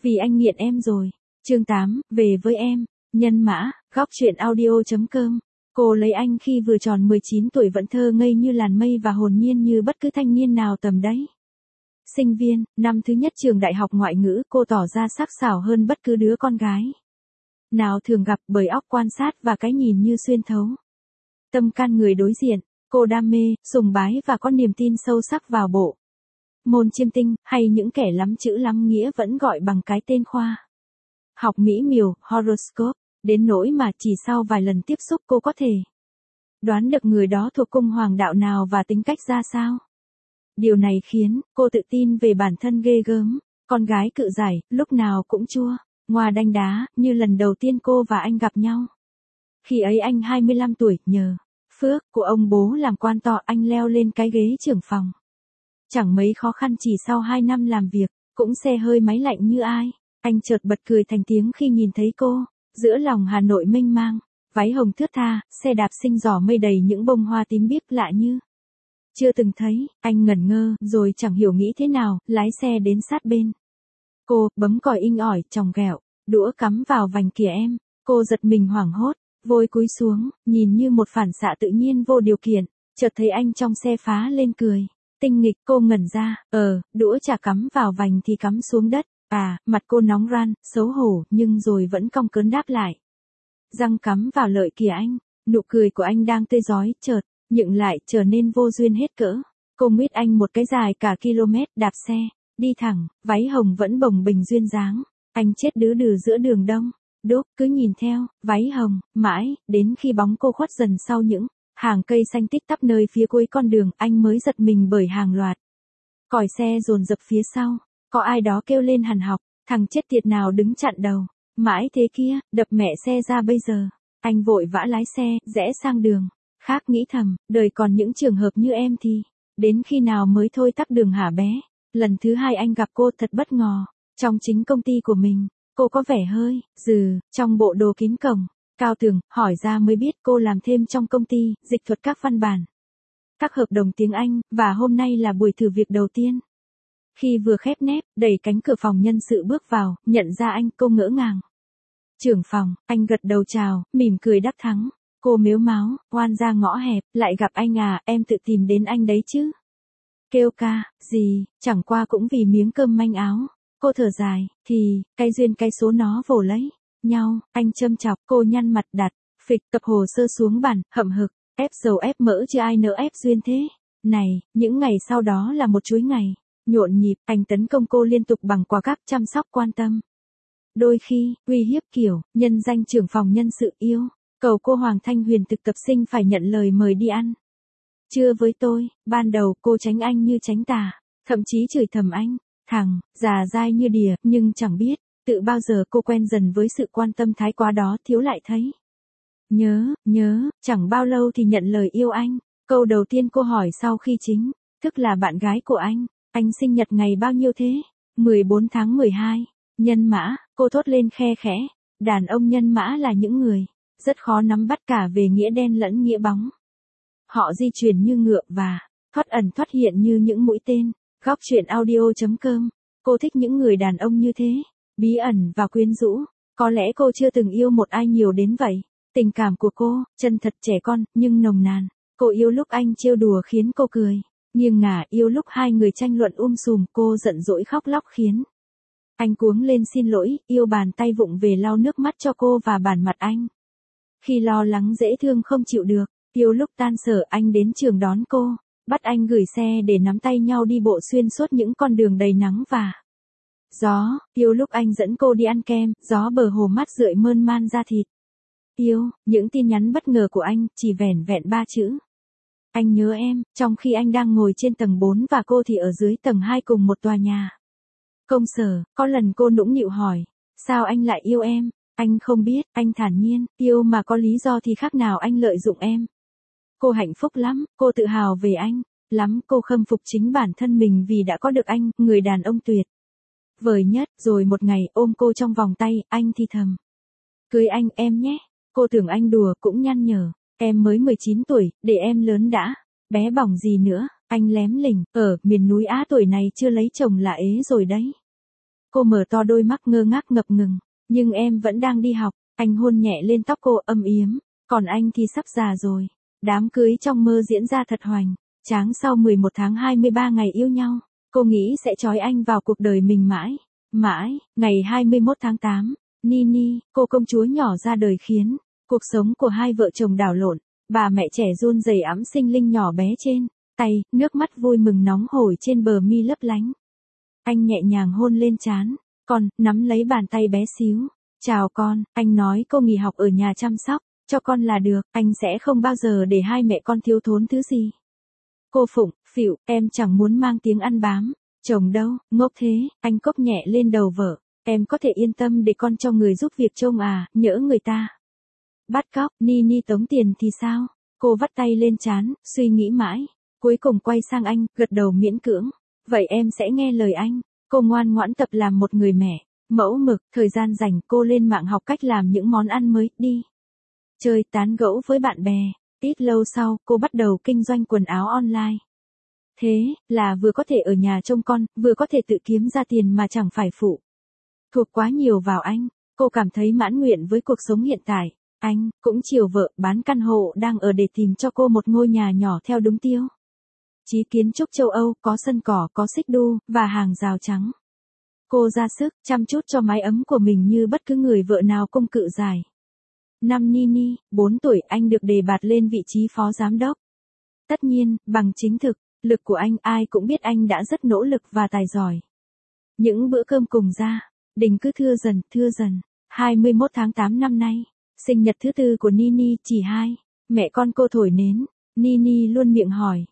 Vì anh nghiện em rồi. Chương 8, về với em. Nhân mã, góc truyện audio.com. Cô lấy anh khi vừa tròn 19 tuổi vẫn thơ ngây như làn mây và hồn nhiên như bất cứ thanh niên nào tầm đấy. Sinh viên, năm thứ nhất trường đại học ngoại ngữ, cô tỏ ra sắc sảo hơn bất cứ đứa con gái nào thường gặp, bởi óc quan sát và cái nhìn như xuyên thấu tâm can người đối diện. Cô đam mê, sùng bái và có niềm tin sâu sắc vào bộ môn chiêm tinh, hay những kẻ lắm chữ lắm nghĩa vẫn gọi bằng cái tên khoa học mỹ miều, horoscope, đến nỗi mà chỉ sau vài lần tiếp xúc cô có thể đoán được người đó thuộc cung hoàng đạo nào và tính cách ra sao. Điều này khiến cô tự tin về bản thân ghê gớm. Con gái cự giải, lúc nào cũng chua ngoa đanh đá, như lần đầu tiên cô và anh gặp nhau. Khi ấy anh 25 tuổi, nhờ phước của ông bố làm quan to, anh leo lên cái ghế trưởng phòng. Chẳng mấy khó khăn, chỉ sau 2 năm làm việc, cũng xe hơi máy lạnh như ai. Anh chợt bật cười thành tiếng khi nhìn thấy cô, giữa lòng Hà Nội mênh mang, váy hồng thướt tha, xe đạp xinh giỏ mây đầy những bông hoa tím biếc lạ như chưa từng thấy. Anh ngẩn ngơ, rồi chẳng hiểu nghĩ thế nào, lái xe đến sát bên cô, bấm còi inh ỏi, chòng ghẹo, đũa cắm vào vành kìa em. Cô giật mình hoảng hốt, vội cúi xuống, nhìn như một phản xạ tự nhiên vô điều kiện, chợt thấy anh trong xe phá lên cười tinh nghịch. Cô ngẩn ra, đũa chả cắm vào vành thì cắm xuống đất. Mặt cô nóng ran, xấu hổ, nhưng rồi vẫn cong cớn đáp lại. Răng cắm vào lợi kìa anh. Nụ cười của anh đang tươi rói, chợt nhựng lại, trở nên vô duyên hết cỡ. Cô nguyết anh một cái dài cả km, đạp xe đi thẳng, váy hồng vẫn bồng bềnh duyên dáng. Anh chết đứ đừ giữa đường đông đúc, cứ nhìn theo váy hồng mãi đến khi bóng cô khuất dần sau những hàng cây xanh tít tắp nơi phía cuối con đường, anh mới giật mình bởi hàng loạt còi xe dồn dập phía sau. Có ai đó kêu lên hằn học, thằng chết tiệt nào đứng chặn đầu mãi thế kia, đập mẹ xe ra bây giờ. Anh vội vã lái xe rẽ sang đường khác, nghĩ thầm, đời còn những trường hợp như em thì đến khi nào mới thôi tắc đường hả bé. Lần thứ hai anh gặp cô thật bất ngờ. Trong chính công ty của mình, cô có vẻ hơi trong bộ đồ kín cổng cao tường. Hỏi ra mới biết cô làm thêm trong công ty dịch thuật các văn bản, các hợp đồng tiếng Anh, và hôm nay là buổi thử việc đầu tiên. Khi vừa khép nép, đẩy cánh cửa phòng nhân sự bước vào, nhận ra anh, cô ngỡ ngàng. Trưởng phòng, anh gật đầu chào, mỉm cười đắc thắng. Cô mếu máo, oan ra ngõ hẹp, lại gặp anh à, em tự tìm đến anh đấy chứ. Kêu ca, gì, chẳng qua cũng vì miếng cơm manh áo. Cô thở dài, thì, cái duyên cái số nó vồ lấy nhau. Anh châm chọc, cô nhăn mặt đặt phịch tập hồ sơ xuống bàn, hậm hực, ép dầu ép mỡ chứ ai nỡ ép duyên thế. Này, những ngày sau đó là một chuỗi ngày nhộn nhịp. Anh tấn công cô liên tục bằng quà cáp, chăm sóc quan tâm. Đôi khi, uy hiếp kiểu, nhân danh trưởng phòng nhân sự yêu cầu cô Hoàng Thanh Huyền thực tập sinh phải nhận lời mời đi ăn trưa với tôi. Ban đầu cô tránh anh như tránh tà, thậm chí chửi thầm anh, thằng già dai như đìa, nhưng chẳng biết tự bao giờ cô quen dần với sự quan tâm thái quá đó, thiếu lại thấy nhớ. Chẳng bao lâu thì nhận lời yêu anh. Câu đầu tiên cô hỏi sau khi chính thức là bạn gái của anh sinh nhật ngày bao nhiêu thế? 14 tháng 12. Nhân mã, cô thốt lên khe khẽ. Đàn ông nhân mã là những người rất khó nắm bắt cả về nghĩa đen lẫn nghĩa bóng. Họ di chuyển như ngựa và thoát ẩn thoát hiện như những mũi tên. Góc truyện audio.com. Cô thích những người đàn ông như thế, bí ẩn và quyến rũ. Có lẽ cô chưa từng yêu một ai nhiều đến vậy. Tình cảm của cô, chân thật trẻ con, nhưng nồng nàn. Cô yêu lúc anh trêu đùa khiến cô cười nghiêng ngả, yêu lúc hai người tranh luận sùm. Cô giận dỗi khóc lóc khiến anh cuống lên xin lỗi, yêu bàn tay vụng về lau nước mắt cho cô và bàn mặt anh khi lo lắng dễ thương không chịu được. Yêu lúc tan sở anh đến trường đón cô, bắt anh gửi xe để nắm tay nhau đi bộ xuyên suốt những con đường đầy nắng và gió. Yêu lúc anh dẫn cô đi ăn kem, gió bờ hồ mát rượi mơn man da thịt. Yêu những tin nhắn bất ngờ của anh, chỉ vẻn vẹn 3 chữ. Anh nhớ em, trong khi anh đang ngồi trên tầng 4 và cô thì ở dưới tầng 2 cùng một tòa nhà công sở. Có lần cô nũng nịu hỏi, sao anh lại yêu em? Anh không biết, anh thản nhiên, yêu mà có lý do thì khác nào anh lợi dụng em. Cô hạnh phúc lắm, cô tự hào về anh lắm, cô khâm phục chính bản thân mình vì đã có được anh, người đàn ông tuyệt vời nhất. Rồi một ngày ôm cô trong vòng tay, anh thì thầm, cưới anh em nhé. Cô tưởng anh đùa, cũng nhăn nhở, em mới 19 tuổi, để em lớn đã, bé bỏng gì nữa. Anh lém lỉnh, ở miền núi Á tuổi này chưa lấy chồng là ế rồi đấy. Cô mở to đôi mắt ngơ ngác ngập ngừng. Nhưng em vẫn đang đi học. Anh hôn nhẹ lên tóc cô âm yếm. Còn anh thì sắp già rồi. Đám cưới trong mơ diễn ra thật hoành tráng sau 11 tháng 23 ngày yêu nhau. Cô nghĩ sẽ trói anh vào cuộc đời mình mãi. Mãi, ngày 21 tháng 8, Nini, cô công chúa nhỏ ra đời khiến cuộc sống của hai vợ chồng đảo lộn. Bà mẹ trẻ run rẩy ẵm sinh linh nhỏ bé trên tay, nước mắt vui mừng nóng hổi trên bờ mi lấp lánh. Anh nhẹ nhàng hôn lên trán con, nắm lấy bàn tay bé xíu. Chào con, anh nói cô nghỉ học ở nhà chăm sóc cho con là được, anh sẽ không bao giờ để hai mẹ con thiếu thốn thứ gì. Cô phụng phịu, em chẳng muốn mang tiếng ăn bám chồng đâu, ngốc thế. Anh cốc nhẹ lên đầu vợ. Em có thể yên tâm để con cho người giúp việc trông à, nhỡ người ta bắt cóc, Nini tống tiền thì sao? Cô vắt tay lên trán, suy nghĩ mãi. Cuối cùng quay sang anh, gật đầu miễn cưỡng. Vậy em sẽ nghe lời anh. Cô ngoan ngoãn tập làm một người mẹ mẫu mực. Thời gian rảnh cô lên mạng học cách làm những món ăn mới, đi chơi tán gẫu với bạn bè. Ít lâu sau, cô bắt đầu kinh doanh quần áo online. Thế là vừa có thể ở nhà trông con, vừa có thể tự kiếm ra tiền mà chẳng phải phụ thuộc quá nhiều vào anh. Cô cảm thấy mãn nguyện với cuộc sống hiện tại. Anh cũng chiều vợ bán căn hộ đang ở để tìm cho cô một ngôi nhà nhỏ theo đúng tiêu chí kiến trúc châu Âu, có sân cỏ, có xích đu và hàng rào trắng. Cô ra sức chăm chút cho mái ấm của mình như bất cứ người vợ nào công cự dài. Năm Nini, 4 tuổi, anh được đề bạt lên vị trí phó giám đốc. Tất nhiên, bằng chính thực lực của anh, ai cũng biết anh đã rất nỗ lực và tài giỏi. Những bữa cơm cùng gia đình cứ thưa dần. 21 tháng 8 năm nay, sinh nhật thứ tư của Nini, chỉ hai mẹ con cô thổi nến. Nini luôn miệng hỏi,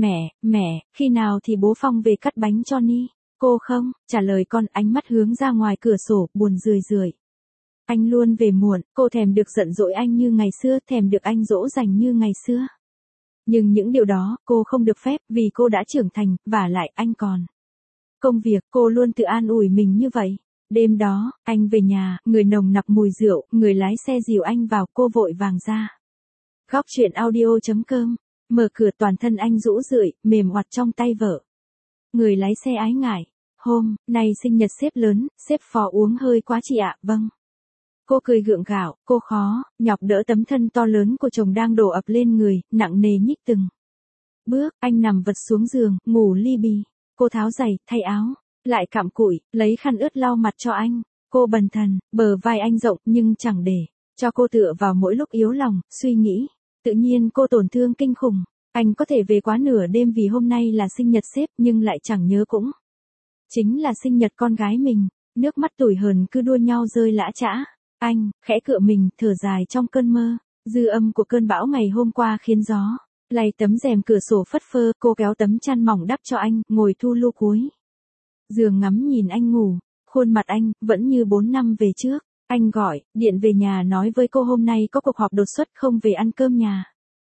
mẹ, khi nào thì bố Phong về cắt bánh cho Ni? Cô không trả lời con, ánh mắt hướng ra ngoài cửa sổ, buồn rười. Anh luôn về muộn, cô thèm được giận dỗi anh như ngày xưa, thèm được anh dỗ dành như ngày xưa. Nhưng những điều đó, cô không được phép, vì cô đã trưởng thành, vả lại anh còn công việc. Cô luôn tự an ủi mình như vậy. Đêm đó, anh về nhà, người nồng nặc mùi rượu, người lái xe dìu anh vào, cô vội vàng ra. Góc truyện audio.com, mở cửa, toàn thân anh rũ rượi, mềm oặt trong tay vợ. Người lái xe ái ngại, hôm nay sinh nhật sếp lớn, sếp phó uống hơi quá chị ạ. Vâng. Cô cười gượng gạo, cô khó nhọc đỡ tấm thân to lớn của chồng đang đổ ập lên người, nặng nề nhích từng bước. Anh nằm vật xuống giường, ngủ li bì. Cô tháo giày, thay áo, lại cặm cụi, lấy khăn ướt lau mặt cho anh. Cô bần thần, bờ vai anh rộng nhưng chẳng để cho cô tựa vào mỗi lúc yếu lòng, suy nghĩ. Tự nhiên cô tổn thương kinh khủng. Anh có thể về quá nửa đêm vì hôm nay là sinh nhật sếp, nhưng lại chẳng nhớ cũng chính là sinh nhật con gái mình. Nước mắt tủi hờn cứ đua nhau rơi lã chã. Anh khẽ cựa mình, thở dài trong cơn mơ. Dư âm của cơn bão ngày hôm qua khiến gió lay tấm rèm cửa sổ phất phơ. Cô kéo tấm chăn mỏng đắp cho anh, ngồi thu lu cuối giường ngắm nhìn anh ngủ. Khuôn mặt anh vẫn như 4 năm về trước. Anh gọi điện về nhà nói với cô hôm nay có cuộc họp đột xuất, không về ăn cơm nhà.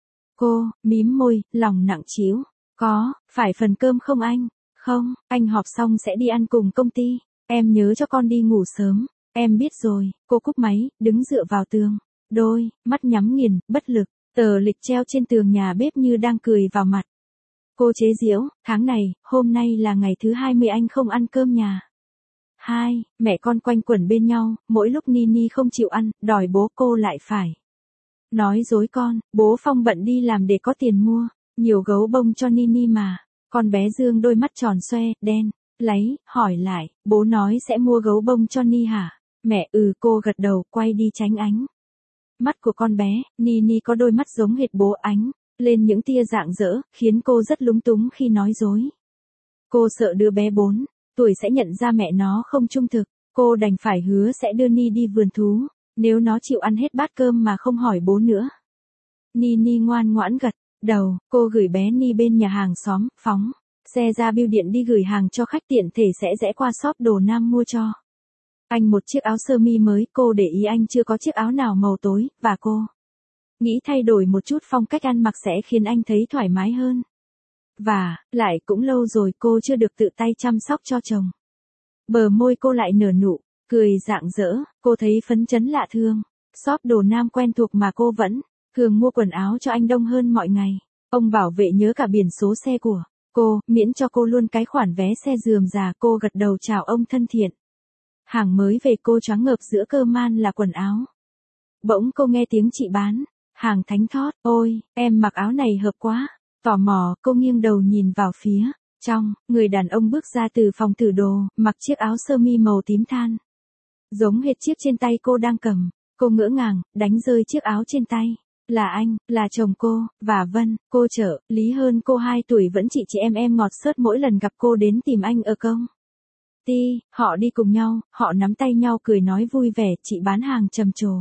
Cô mím môi, lòng nặng trĩu. Có phải phần cơm không anh? Không, anh họp xong sẽ đi ăn cùng công ty. Em nhớ cho con đi ngủ sớm. Em biết rồi. Cô cúp máy, đứng dựa vào tường, đôi mắt nhắm nghiền, bất lực. Tờ lịch treo trên tường nhà bếp như đang cười vào mặt. Cô chế giễu, tháng này, hôm nay là ngày thứ 20 anh không ăn cơm nhà. Hai mẹ con quanh quẩn bên nhau, mỗi lúc Nini không chịu ăn, đòi bố, cô lại phải nói dối con, bố Phong bận đi làm để có tiền mua nhiều gấu bông cho Nini mà. Con bé dương đôi mắt tròn xoe, đen láy, hỏi lại, bố nói sẽ mua gấu bông cho Ni hả? Mẹ, cô gật đầu, quay đi tránh ánh mắt của con bé. Nini có đôi mắt giống hệt bố, ánh lên những tia rạng rỡ, khiến cô rất lúng túng khi nói dối. Cô sợ đứa bé 4 tuổi sẽ nhận ra mẹ nó không trung thực. Cô đành phải hứa sẽ đưa Ni đi vườn thú, nếu nó chịu ăn hết bát cơm mà không hỏi bố nữa. Nini ngoan ngoãn gật đầu. Cô gửi bé Ni bên nhà hàng xóm, phóng xe ra bưu điện đi gửi hàng cho khách, tiện thể sẽ rẽ qua shop đồ nam mua cho anh một chiếc áo sơ mi mới. Cô để ý anh chưa có chiếc áo nào màu tối, và cô nghĩ thay đổi một chút phong cách ăn mặc sẽ khiến anh thấy thoải mái hơn. Và lại cũng lâu rồi cô chưa được tự tay chăm sóc cho chồng. Bờ môi cô lại nở nụ cười rạng rỡ. Cô thấy phấn chấn lạ thường. Shop đồ nam quen thuộc mà cô vẫn thường mua quần áo cho anh đông hơn mọi ngày. Ông bảo vệ nhớ cả biển số xe của cô, miễn cho cô luôn cái khoản vé xe rườm rà. Cô gật đầu chào ông thân thiện. Hàng mới về cô choáng ngợp giữa cơ man là quần áo. Bỗng cô nghe tiếng chị bán. Hàng thánh thót, ôi, em mặc áo này hợp quá. Tò mò, cô nghiêng đầu nhìn vào phía. Trong, người đàn ông bước ra từ phòng thử đồ, mặc chiếc áo sơ mi màu tím than. Giống hệt chiếc trên tay cô đang cầm. Cô ngỡ ngàng, đánh rơi chiếc áo trên tay. Là anh, là chồng cô, và Vân, cô chở, Lý hơn cô 2 tuổi vẫn chị em ngọt xớt mỗi lần gặp cô đến tìm anh ở công. Họ đi cùng nhau, họ nắm tay nhau cười nói vui vẻ, chị bán hàng trầm trồ.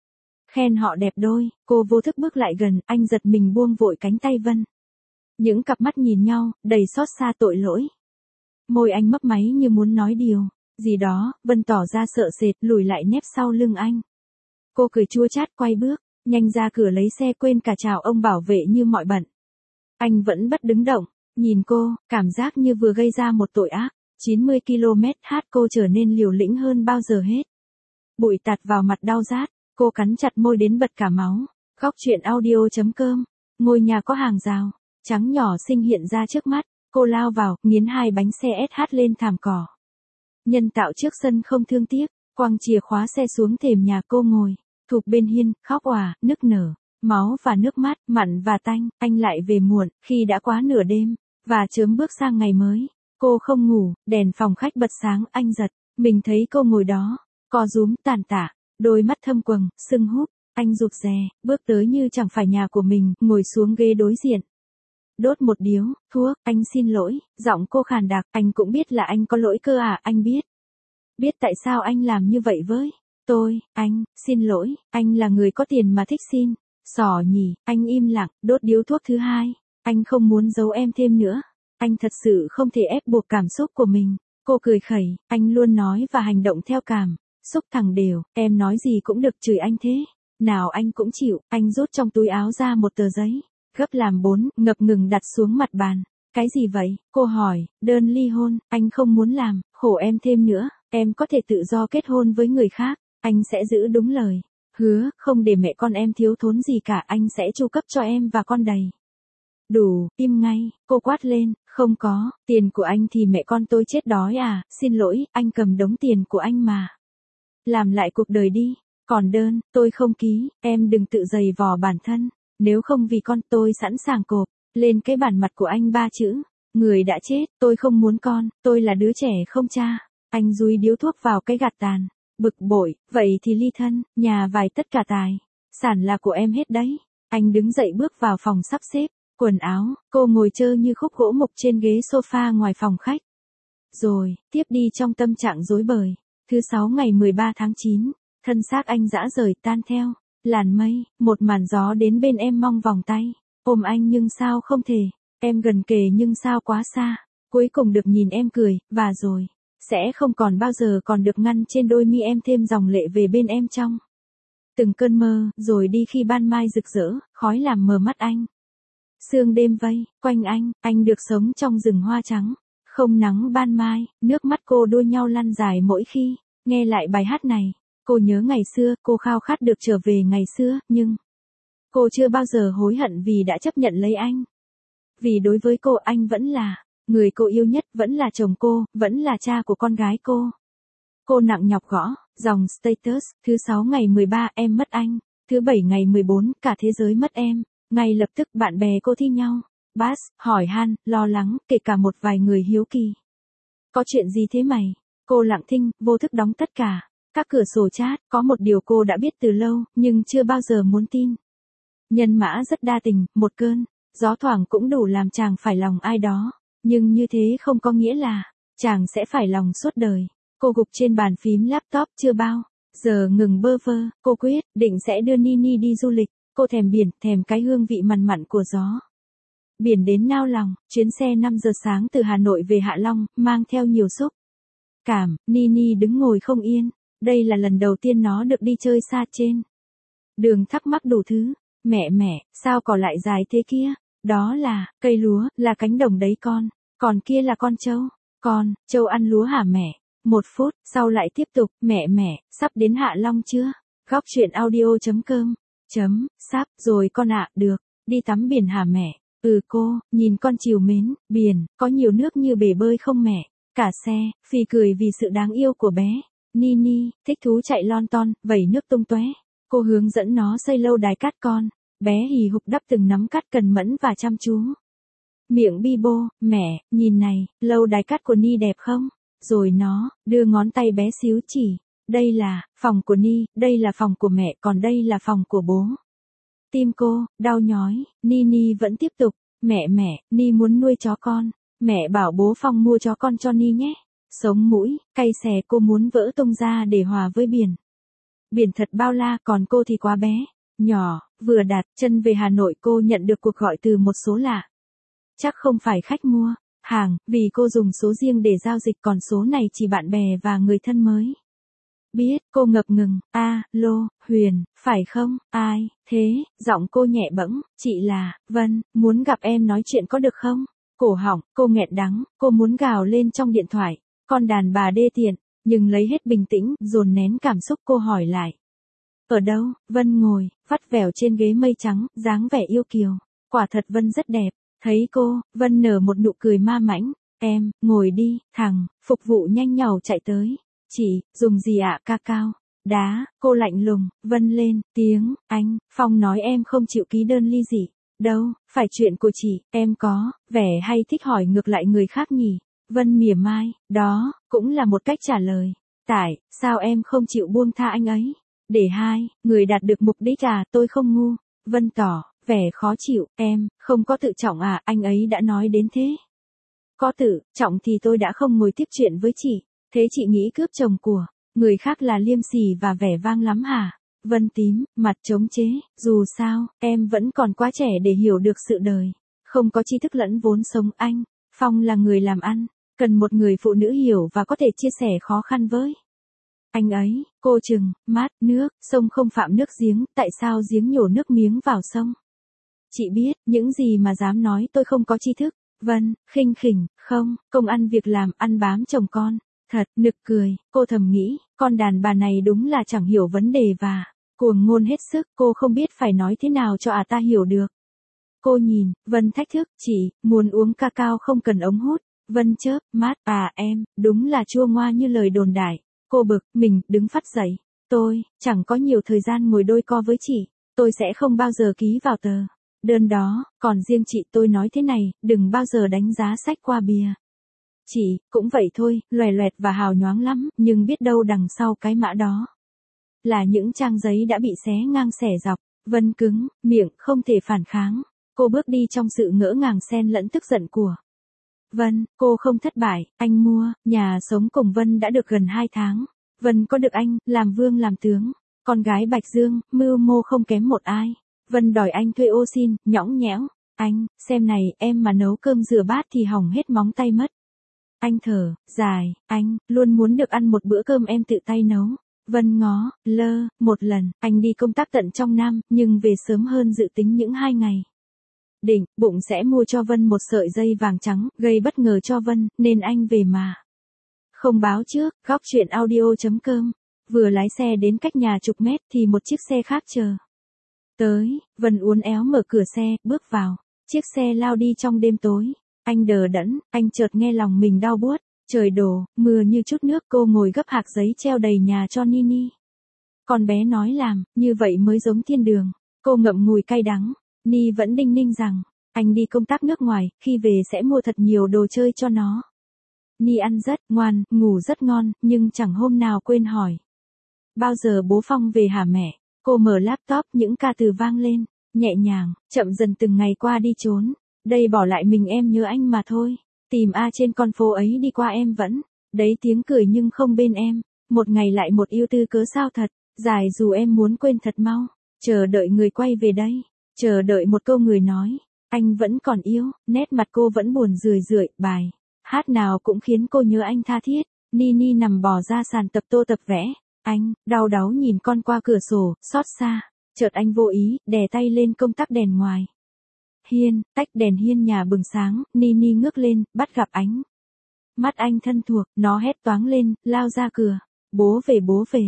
Khen họ đẹp đôi, cô vô thức bước lại gần, anh giật mình buông vội cánh tay Vân. Những cặp mắt nhìn nhau, đầy xót xa tội lỗi. Môi anh mấp máy như muốn nói điều gì đó, Vân tỏ ra sợ sệt, lùi lại nép sau lưng anh. Cô cười chua chát quay bước, nhanh ra cửa lấy xe quên cả chào ông bảo vệ như mọi bận. Anh vẫn bất đứng động, nhìn cô, cảm giác như vừa gây ra một tội ác. 90 km/h cô trở nên liều lĩnh hơn bao giờ hết. Bụi tạt vào mặt đau rát, cô cắn chặt môi đến bật cả máu. Góc truyện audio.com. Ngôi nhà có hàng rào, trắng nhỏ xinh hiện ra trước mắt, cô lao vào, nghiến 2 bánh xe SH lên thảm cỏ. Nhân tạo trước sân không thương tiếc, quăng chìa khóa xe xuống thềm nhà cô ngồi, thụp bên hiên, khóc òa, nức nở, máu và nước mắt, mặn và tanh, anh lại về muộn, khi đã quá nửa đêm, và chớm bước sang ngày mới. Cô không ngủ, đèn phòng khách bật sáng, anh giật, mình thấy cô ngồi đó, co rúm tàn tạ, đôi mắt thâm quầng, sưng húp, anh rụt rè, bước tới như chẳng phải nhà của mình, ngồi xuống ghế đối diện. Đốt một điếu, thuốc, anh xin lỗi, giọng cô khàn đặc, anh cũng biết là anh có lỗi cơ à, anh biết. Biết tại sao anh làm như vậy với tôi, anh, xin lỗi, anh là người có tiền mà thích xin. Xỏ nhỉ, anh im lặng, đốt điếu thuốc thứ 2, anh không muốn giấu em thêm nữa. Anh thật sự không thể ép buộc cảm xúc của mình. Cô cười khẩy, anh luôn nói và hành động theo cảm xúc thẳng đều, em nói gì cũng được chửi anh thế. Nào anh cũng chịu, anh rút trong túi áo ra một tờ giấy, gấp làm 4, ngập ngừng đặt xuống mặt bàn. Cái gì vậy? Cô hỏi, đơn ly hôn, anh không muốn làm khổ em thêm nữa, em có thể tự do kết hôn với người khác, anh sẽ giữ đúng lời. Hứa, không để mẹ con em thiếu thốn gì cả, anh sẽ chu cấp cho em và con đầy. Đủ, im ngay, cô quát lên, không có, tiền của anh thì mẹ con tôi chết đói à, xin lỗi, anh cầm đống tiền của anh mà. Làm lại cuộc đời đi, còn đơn, tôi không ký, em đừng tự giày vò bản thân, nếu không vì con tôi sẵn sàng cộp lên cái bản mặt của anh 3 chữ, người đã chết, tôi không muốn con, tôi là đứa trẻ không cha. Anh dúi điếu thuốc vào cái gạt tàn, bực bội, vậy thì ly thân, nhà vài tất cả tài sản là của em hết đấy. Anh đứng dậy bước vào phòng sắp xếp quần áo, cô ngồi trơ như khúc gỗ mục trên ghế sofa ngoài phòng khách. Rồi, tiếp đi trong tâm trạng rối bời. Thứ 6 ngày 13 tháng 9, thân xác anh rã rời tan theo làn mây, một màn gió đến bên em mong vòng tay, ôm anh nhưng sao không thể, em gần kề nhưng sao quá xa, cuối cùng được nhìn em cười, và rồi, sẽ không còn bao giờ còn được ngăn trên đôi mi em thêm dòng lệ về bên em trong từng cơn mơ, rồi đi khi ban mai rực rỡ, khói làm mờ mắt anh. Sương đêm vây quanh anh được sống trong rừng hoa trắng, không nắng ban mai, nước mắt cô đua nhau lăn dài mỗi khi nghe lại bài hát này. Cô nhớ ngày xưa, cô khao khát được trở về ngày xưa, nhưng cô chưa bao giờ hối hận vì đã chấp nhận lấy anh. Vì đối với cô anh vẫn là người cô yêu nhất, vẫn là chồng cô, vẫn là cha của con gái cô. Cô nặng nhọc gõ dòng status, thứ 6 ngày 13 em mất anh, thứ 7 ngày 14 cả thế giới mất em. Ngay lập tức bạn bè cô thi nhau bass, hỏi han, lo lắng, kể cả một vài người hiếu kỳ. Có chuyện gì thế mày? Cô lặng thinh, vô thức đóng tất cả các cửa sổ chat. Có một điều cô đã biết từ lâu, nhưng chưa bao giờ muốn tin. Nhân mã rất đa tình, một cơn gió thoảng cũng đủ làm chàng phải lòng ai đó. Nhưng như thế không có nghĩa là chàng sẽ phải lòng suốt đời. Cô gục trên bàn phím laptop chưa bao giờ ngừng bơ vơ. Cô quyết định sẽ đưa Nini đi du lịch. Cô thèm biển, thèm cái hương vị mặn mặn của gió biển đến nao lòng. Chuyến xe 5 giờ sáng từ Hà Nội về Hạ Long, mang theo nhiều xúc cảm. Nini đứng ngồi không yên. Đây là lần đầu tiên nó được đi chơi xa trên đường, thắc mắc đủ thứ. Mẹ, sao cỏ lại dài thế kia? Đó là cây lúa, là cánh đồng đấy con. Còn kia là con trâu. Con, trâu ăn lúa hả mẹ? 1 phút, sau lại tiếp tục, mẹ, sắp đến Hạ Long chưa? Góc truyện audio.com. Sắp, rồi con ạ, được. Đi tắm biển hả mẹ? Ừ cô, nhìn con trìu mến, biển, có nhiều nước như bể bơi không mẹ? Cả xe, phì cười vì sự đáng yêu của bé. Nini, thích thú chạy lon ton, vẩy nước tung tóe. Cô hướng dẫn nó xây lâu đài cát con. Bé hì hục đắp từng nắm cát cần mẫn và chăm chú. Miệng bi bô, mẹ, nhìn này, lâu đài cát của Ni đẹp không? Rồi nó, đưa ngón tay bé xíu chỉ. Đây là, phòng của Ni, đây là phòng của mẹ, còn đây là phòng của bố. Tim cô, đau nhói, Nini vẫn tiếp tục. Mẹ, Ni muốn nuôi chó con. Mẹ bảo bố Phong mua chó con cho Ni nhé. Sống mũi, cay xè cô muốn vỡ tung ra để hòa với biển. Biển thật bao la, còn cô thì quá bé. Nhỏ, vừa đặt chân về Hà Nội cô nhận được cuộc gọi từ một số lạ. Chắc không phải khách mua hàng, vì cô dùng số riêng để giao dịch, còn số này chỉ bạn bè và người thân mới biết. Cô ngập ngừng. Alo, Huyền, phải không? Ai thế? Giọng cô nhẹ bẫng. Chị là Vân, muốn gặp em nói chuyện có được không? Cổ họng cô nghẹn đắng, cô muốn gào lên trong điện thoại. Con đàn bà đê tiện, nhưng lấy hết bình tĩnh, dồn nén cảm xúc, cô hỏi lại. Ở đâu? Vân ngồi, vắt vẻo trên ghế mây trắng, dáng vẻ yêu kiều. Quả thật Vân rất đẹp. Thấy cô, Vân nở một nụ cười ma mãnh. Em, ngồi đi, thằng, phục vụ nhanh nhảu chạy tới. Chị, dùng gì ạ? Cacao, đá, cô lạnh lùng. Vân lên tiếng. Anh, Phong nói em không chịu ký đơn ly dị. Đâu, phải chuyện của chị, em có vẻ hay thích hỏi ngược lại người khác nhỉ? Vân mỉa mai, đó, cũng là một cách trả lời. Tại, sao em không chịu buông tha anh ấy? Để hai người đạt được mục đích à? Tôi không ngu. Vân tỏ vẻ khó chịu. Em, không có tự trọng à? Anh ấy đã nói đến thế. Có tự trọng thì tôi đã không ngồi tiếp chuyện với chị. Thế chị nghĩ cướp chồng của người khác là liêm sỉ và vẻ vang lắm hả? Vân tím, mặt chống chế. Dù sao, em vẫn còn quá trẻ để hiểu được sự đời. Không có tri thức lẫn vốn sống. Anh, Phong là người làm ăn. Cần một người phụ nữ hiểu và có thể chia sẻ khó khăn với anh ấy. Cô chừng mắt. Nước sông không phạm nước giếng, tại sao giếng nhổ nước miếng vào sông? Chị biết những gì mà dám nói tôi không có tri thức. Vân khinh khỉnh. Không, công ăn việc làm, ăn bám chồng con. Thật nực cười, cô thầm nghĩ, con đàn bà này đúng là chẳng hiểu vấn đề và cuồng ngôn hết sức. Cô không biết phải nói thế nào cho ta hiểu được. Cô nhìn Vân thách thức. Chị muốn uống cacao không cần ống hút. Vân chớp mắt. Em, đúng là chua ngoa như lời đồn đại. Cô bực mình, đứng phắt dậy. Tôi chẳng có nhiều thời gian ngồi đôi co với chị. Tôi sẽ không bao giờ ký vào tờ đơn đó. Còn riêng chị, tôi nói thế này, đừng bao giờ đánh giá sách qua bìa. Chị cũng vậy thôi, loè loẹt và hào nhoáng lắm, nhưng biết đâu đằng sau cái mã đó là những trang giấy đã bị xé ngang xẻ dọc. Vân cứng miệng, không thể phản kháng. Cô bước đi trong sự ngỡ ngàng xen lẫn tức giận của Vân. Cô không thất bại. Anh mua nhà sống cùng Vân đã được gần 2 tháng. Vân có được anh làm vương làm tướng. Con gái Bạch Dương, mưu mô không kém một ai. Vân đòi anh thuê ô xin, nhõng nhẽo. Anh, xem này, em mà nấu cơm rửa bát thì hỏng hết móng tay mất. Anh thở dài. Anh luôn muốn được ăn một bữa cơm em tự tay nấu. Vân ngó lơ một lần. Anh đi công tác tận trong Nam, nhưng về sớm hơn dự tính những 2 ngày. Định bụng sẽ mua cho Vân một sợi dây vàng trắng, gây bất ngờ cho Vân, nên anh về mà không báo trước. Góc chuyện audio.com. Vừa lái xe đến cách nhà chục mét thì một chiếc xe khác chờ tới. Vân uốn éo mở cửa xe, bước vào. Chiếc xe lao đi trong đêm tối. Anh đờ đẫn, anh chợt nghe lòng mình đau buốt. Trời đổ mưa như chút nước. Cô ngồi gấp hạc giấy treo đầy nhà cho Nini. Con bé nói làm như vậy mới giống thiên đường. Cô ngậm ngùi cay đắng. Ni vẫn đinh ninh rằng anh đi công tác nước ngoài, khi về sẽ mua thật nhiều đồ chơi cho nó. Ni ăn rất ngoan, ngủ rất ngon, nhưng chẳng hôm nào quên hỏi. Bao giờ bố Phong về hả mẹ? Cô mở laptop, những ca từ vang lên, nhẹ nhàng, chậm dần từng ngày qua đi trốn. Đây bỏ lại mình em nhớ anh mà thôi. Tìm trên con phố ấy đi qua em vẫn. Đấy tiếng cười nhưng không bên em. Một ngày lại một yêu tư cớ sao thật. Dài dù em muốn quên thật mau. Chờ đợi người quay về đây. Chờ đợi một câu người nói. Anh vẫn còn yêu. Nét mặt cô vẫn buồn rười rượi. Bài hát nào cũng khiến cô nhớ anh tha thiết. Nini nằm bò ra sàn tập tô tập vẽ. Anh đau đáu nhìn con qua cửa sổ, xót xa. Chợt anh vô ý đè tay lên công tắc đèn ngoài hiên. Tách đèn hiên nhà bừng sáng. Nini ngước lên, bắt gặp ánh mắt anh thân thuộc. Nó hét toáng lên, lao ra cửa. Bố về, bố về.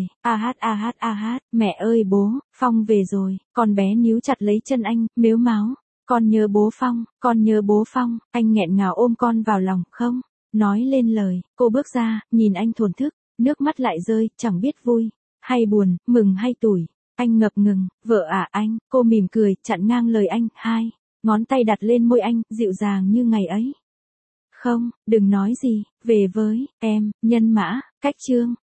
Mẹ ơi bố, Phong về rồi. Con bé níu chặt lấy chân anh, mếu máo. Con nhớ bố Phong, con nhớ bố Phong. Anh nghẹn ngào ôm con vào lòng. Không nói lên lời. Cô bước ra, nhìn anh thổn thức. Nước mắt lại rơi, chẳng biết vui, hay buồn, mừng hay tủi. Anh ngập ngừng, vợ à anh, cô mỉm cười, chặn ngang lời anh, hai. Ngón tay đặt lên môi anh, dịu dàng như ngày ấy. Không, đừng nói gì, về với em, nhân mã, cách chương.